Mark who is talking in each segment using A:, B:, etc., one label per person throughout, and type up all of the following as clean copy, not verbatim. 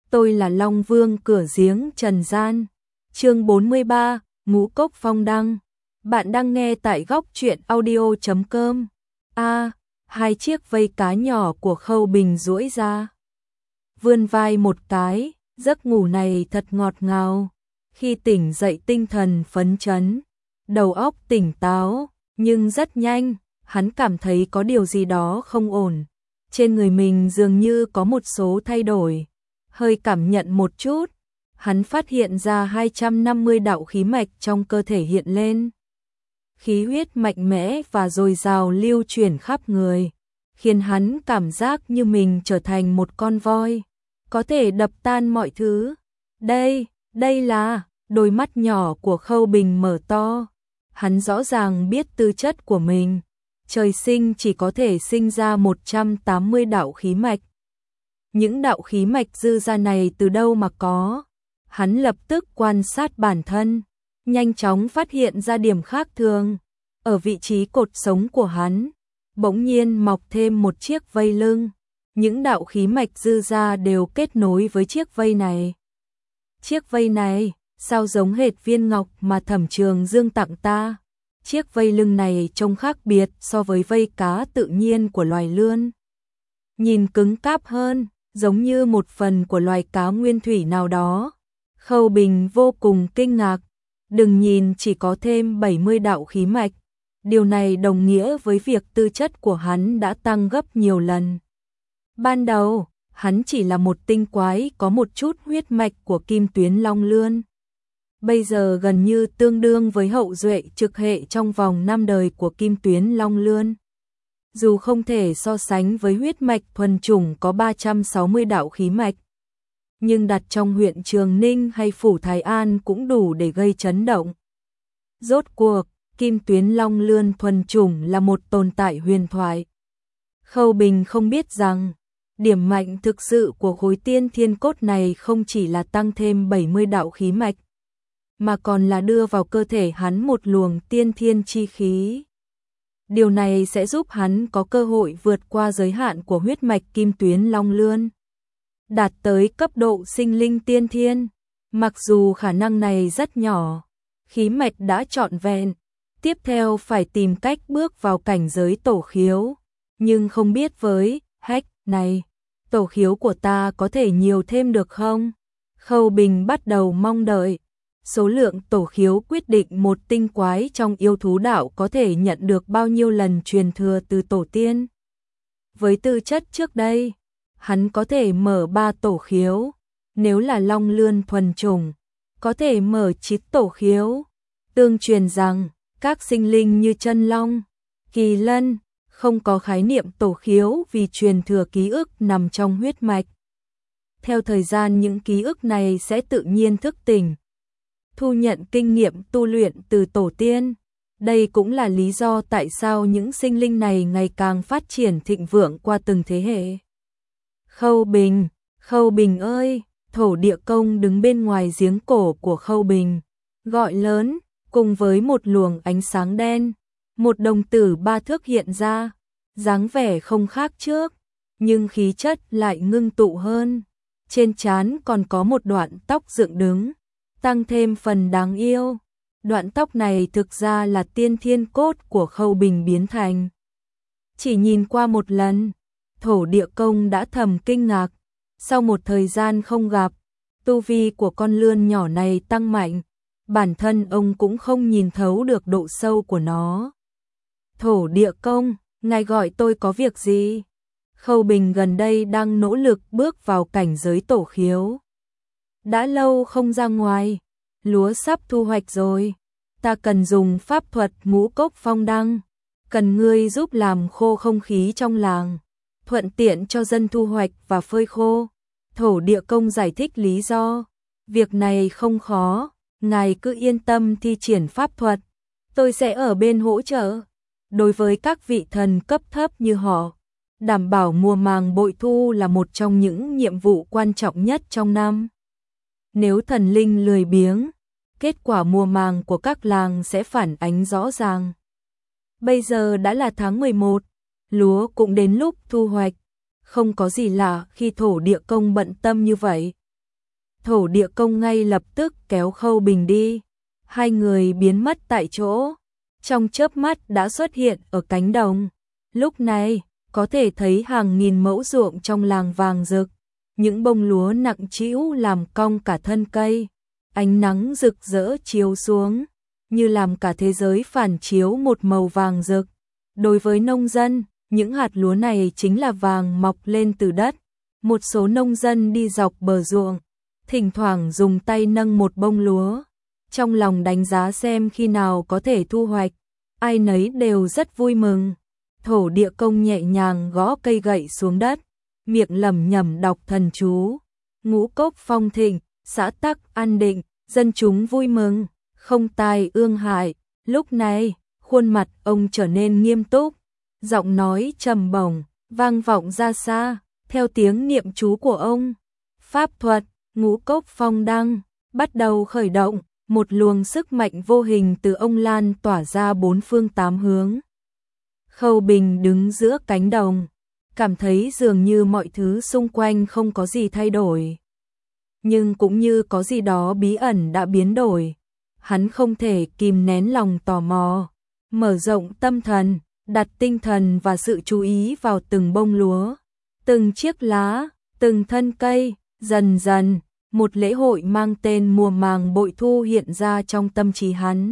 A: tôi là Long Vương cửa giếng trần gian. Chương 43, Ngũ Cốc Phong Đăng. Bạn đang nghe tại góc truyện audio.com. Hai chiếc vây cá nhỏ của Khâu Bình duỗi ra, vươn vai một cái, giấc ngủ này thật ngọt ngào. Khi tỉnh dậy tinh thần phấn chấn, đầu óc tỉnh táo, nhưng rất nhanh, hắn cảm thấy có điều gì đó không ổn. Trên người mình dường như có một số thay đổi. Hơi cảm nhận một chút, hắn phát hiện ra 250 đạo khí mạch trong cơ thể hiện lên. Khí huyết mạnh mẽ và dồi dào lưu chuyển khắp người, khiến hắn cảm giác như mình trở thành một con voi, có thể đập tan mọi thứ. Đây là, đôi mắt nhỏ của Khâu Bình mở to. Hắn rõ ràng biết tư chất của mình, trời sinh chỉ có thể sinh ra 180 đạo khí mạch. Những đạo khí mạch dư ra này từ đâu mà có? Hắn lập tức quan sát bản thân, nhanh chóng phát hiện ra điểm khác thường. Ở vị trí cột sống của hắn, bỗng nhiên mọc thêm một chiếc vây lưng. Những đạo khí mạch dư ra đều kết nối với chiếc vây này. Chiếc vây này, sao giống hệt viên ngọc mà Thẩm Trường Dương tặng ta? Chiếc vây lưng này trông khác biệt so với vây cá tự nhiên của loài lươn. Nhìn cứng cáp hơn, giống như một phần của loài cá nguyên thủy nào đó. Khâu Bình vô cùng kinh ngạc. Đừng nhìn chỉ có thêm 70 đạo khí mạch. Điều này đồng nghĩa với việc tư chất của hắn đã tăng gấp nhiều lần. Ban đầu, hắn chỉ là một tinh quái có một chút huyết mạch của Kim Tuyến Long Lươn. Bây giờ gần như tương đương với hậu duệ trực hệ trong vòng 5 đời của Kim Tuyến Long Lươn. Dù không thể so sánh với huyết mạch thuần chủng có 360 đạo khí mạch, nhưng đặt trong huyện Trường Ninh hay Phủ Thái An cũng đủ để gây chấn động. Rốt cuộc, Kim Tuyến Long Lươn thuần chủng là một tồn tại huyền thoại. Khâu Bình không biết rằng, điểm mạnh thực sự của khối tiên thiên cốt này không chỉ là tăng thêm 70 đạo khí mạch, mà còn là đưa vào cơ thể hắn một luồng tiên thiên chi khí. Điều này sẽ giúp hắn có cơ hội vượt qua giới hạn của huyết mạch Kim Tuyến Long Lươn, đạt tới cấp độ sinh linh tiên thiên. Mặc dù khả năng này rất nhỏ, khí mạch đã trọn vẹn, tiếp theo phải tìm cách bước vào cảnh giới tổ khiếu. Nhưng không biết với hack này, tổ khiếu của ta có thể nhiều thêm được không? Khâu Bình bắt đầu mong đợi. Số lượng tổ khiếu quyết định một tinh quái trong yêu thú đạo có thể nhận được bao nhiêu lần truyền thừa từ tổ tiên. Với tư chất trước đây, hắn có thể mở 3 tổ khiếu. Nếu là Long Lươn thuần chủng, có thể mở 9 tổ khiếu. Tương truyền rằng, các sinh linh như chân long, kỳ lân, không có khái niệm tổ khiếu vì truyền thừa ký ức nằm trong huyết mạch. Theo thời gian những ký ức này sẽ tự nhiên thức tỉnh, thu nhận kinh nghiệm tu luyện từ tổ tiên. Đây cũng là lý do tại sao những sinh linh này ngày càng phát triển thịnh vượng qua từng thế hệ. Khâu Bình ơi! Thổ Địa Công đứng bên ngoài giếng cổ của Khâu Bình, gọi lớn, cùng với một luồng ánh sáng đen. Một đồng tử 3 thước hiện ra, dáng vẻ không khác trước, nhưng khí chất lại ngưng tụ hơn. Trên trán còn có một đoạn tóc dựng đứng, tăng thêm phần đáng yêu. Đoạn tóc này thực ra là tiên thiên cốt của Khâu Bình biến thành. Chỉ nhìn qua một lần, Thổ Địa Công đã thầm kinh ngạc. Sau một thời gian không gặp, tu vi của con lươn nhỏ này tăng mạnh, bản thân ông cũng không nhìn thấu được độ sâu của nó. Thổ Địa Công, ngài gọi tôi có việc gì? Khâu Bình gần đây đang nỗ lực bước vào cảnh giới tổ khiếu. Đã lâu không ra ngoài, lúa sắp thu hoạch rồi, ta cần dùng pháp thuật Ngũ Cốc Phong Đăng, cần ngươi giúp làm khô không khí trong làng, thuận tiện cho dân thu hoạch và phơi khô. Thổ Địa Công giải thích lý do, việc này không khó, ngài cứ yên tâm thi triển pháp thuật, tôi sẽ ở bên hỗ trợ. Đối với các vị thần cấp thấp như họ, đảm bảo mùa màng bội thu là một trong những nhiệm vụ quan trọng nhất trong năm. Nếu thần linh lười biếng, kết quả mùa màng của các làng sẽ phản ánh rõ ràng. Bây giờ đã là tháng 11, lúa cũng đến lúc thu hoạch. Không có gì lạ khi Thổ Địa Công bận tâm như vậy. Thổ địa công ngay lập tức kéo Khâu Bình đi. Hai người biến mất tại chỗ, trong chớp mắt đã xuất hiện ở cánh đồng. Lúc này, có thể thấy hàng nghìn mẫu ruộng trong làng vàng rực, những bông lúa nặng trĩu làm cong cả thân cây. Ánh nắng rực rỡ chiếu xuống, như làm cả thế giới phản chiếu một màu vàng rực. Đối với nông dân, những hạt lúa này chính là vàng mọc lên từ đất. Một số nông dân đi dọc bờ ruộng, thỉnh thoảng dùng tay nâng một bông lúa, trong lòng đánh giá xem khi nào có thể thu hoạch. Ai nấy đều rất vui mừng. Thổ địa công nhẹ nhàng gõ cây gậy xuống đất, miệng lẩm nhẩm đọc thần chú. Ngũ cốc phong thịnh, xã tắc an định, dân chúng vui mừng, không tai ương hại. Lúc này, khuôn mặt ông trở nên nghiêm túc, giọng nói trầm bổng vang vọng ra xa, theo tiếng niệm chú của ông. Pháp thuật Ngũ cốc phong đăng bắt đầu khởi động, một luồng sức mạnh vô hình từ ông lan tỏa ra bốn phương tám hướng. Khâu Bình đứng giữa cánh đồng, cảm thấy dường như mọi thứ xung quanh không có gì thay đổi, nhưng cũng như có gì đó bí ẩn đã biến đổi. Hắn không thể kìm nén lòng tò mò, mở rộng tâm thần, đặt tinh thần và sự chú ý vào từng bông lúa, từng chiếc lá, từng thân cây. Dần dần, một lễ hội mang tên mùa màng bội thu hiện ra trong tâm trí hắn.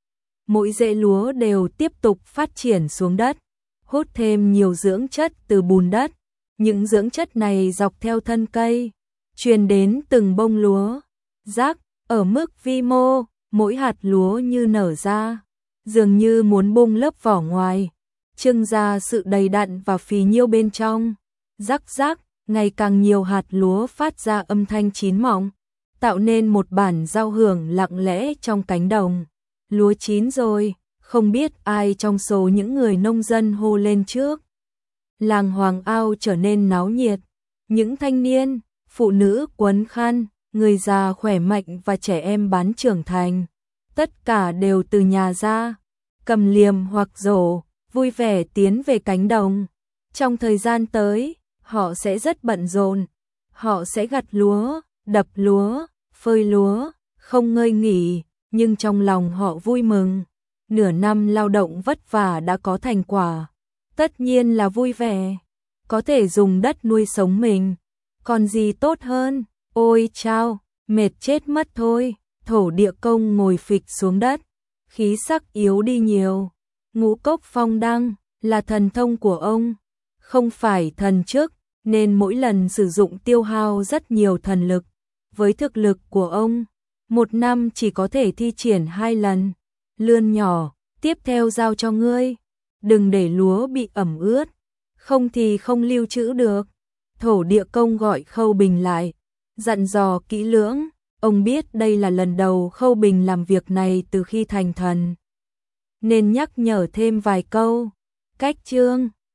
A: Mỗi rễ lúa đều tiếp tục phát triển xuống đất, hút thêm nhiều dưỡng chất từ bùn đất. Những dưỡng chất này dọc theo thân cây, truyền đến từng bông lúa. Rác, ở mức vi mô, mỗi hạt lúa như nở ra, dường như muốn bung lớp vỏ ngoài, trưng ra sự đầy đặn và phì nhiêu bên trong. Rắc rắc, ngày càng nhiều hạt lúa phát ra âm thanh chín mọng, tạo nên một bản giao hưởng lặng lẽ trong cánh đồng. Lúa chín rồi, không biết ai trong số những người nông dân hô lên trước. Làng Hoàng Ao trở nên náo nhiệt, những thanh niên, phụ nữ quấn khăn, người già khỏe mạnh và trẻ em bán trưởng thành, tất cả đều từ nhà ra, cầm liềm hoặc rổ, vui vẻ tiến về cánh đồng. Trong thời gian tới, họ sẽ rất bận rộn, họ sẽ gặt lúa, đập lúa, phơi lúa, không ngơi nghỉ, nhưng trong lòng họ vui mừng. Nửa năm lao động vất vả đã có thành quả, tất nhiên là vui vẻ, có thể dùng đất nuôi sống mình, còn gì tốt hơn. Ôi chao, mệt chết mất thôi. Thổ địa công ngồi phịch xuống đất, khí sắc yếu đi nhiều. Ngũ cốc phong đăng là thần thông của ông, không phải thần chức, nên mỗi lần sử dụng tiêu hao rất nhiều thần lực. Với thực lực của ông, một năm chỉ có thể thi triển 2 lần. Lươn nhỏ, tiếp theo giao cho ngươi, đừng để lúa bị ẩm ướt, không thì không lưu trữ được. Thổ địa công gọi Khâu Bình lại, dặn dò kỹ lưỡng. Ông biết đây là lần đầu Khâu Bình làm việc này từ khi thành thần, nên nhắc nhở thêm vài câu. Cách chương